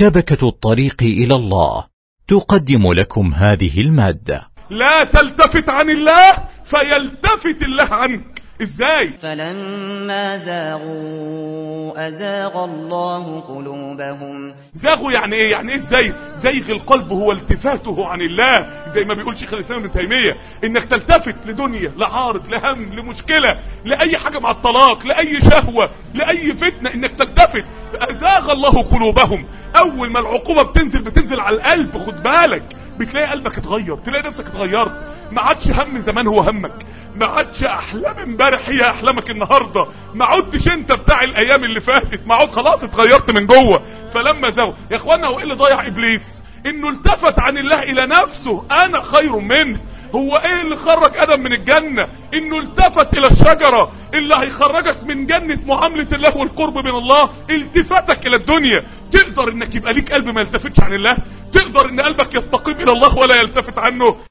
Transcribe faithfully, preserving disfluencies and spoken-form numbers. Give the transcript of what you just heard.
شبكة الطريق إلى الله تقدم لكم هذه المادة. لا تلتفت عن الله فيلتفت الله عنك. ازاي؟ فلما زاغوا أزاغ الله قلوبهم. زاغوا يعني ايه؟ يعني ايه الزيغ؟ زيغ القلب هو التفاته عن الله، زي ما بيقول شيخ الاسلام ابن تيميه، انك تلتفت لدنيا، لعارض، لهم، لمشكله، لاي حاجه مع الطلاق، لاي شهوه، لاي فتنه، انك تلتفت. ازاغ الله قلوبهم. اول ما العقوبه بتنزل بتنزل على القلب، خد بالك، بتلاقي قلبك اتغير، تلاقي نفسك اتغيرت، ما عادش هم زمان هو همك، ما عادش احلام امبارح هي احلامك النهارده، ما عدتش انت بتاع الايام اللي فاتت، ما عد خلاص اتغيرت من جوه. فلما زاغوا يا اخوانا، هو ايه اللي ضيع ابليس؟ انه التفت عن الله الى نفسه، انا خير منه. هو ايه اللي خرج ادم من الجنه؟ انه التفت الى الشجره اللي هيخرجك من جنه معامله الله والقرب من الله، التفاتك الى الدنيا. تقدر انك يبقى ليك قلب ما يلتفتش عن الله؟ تقدر ان قلبك يستقيم الى الله ولا يلتفت عنه؟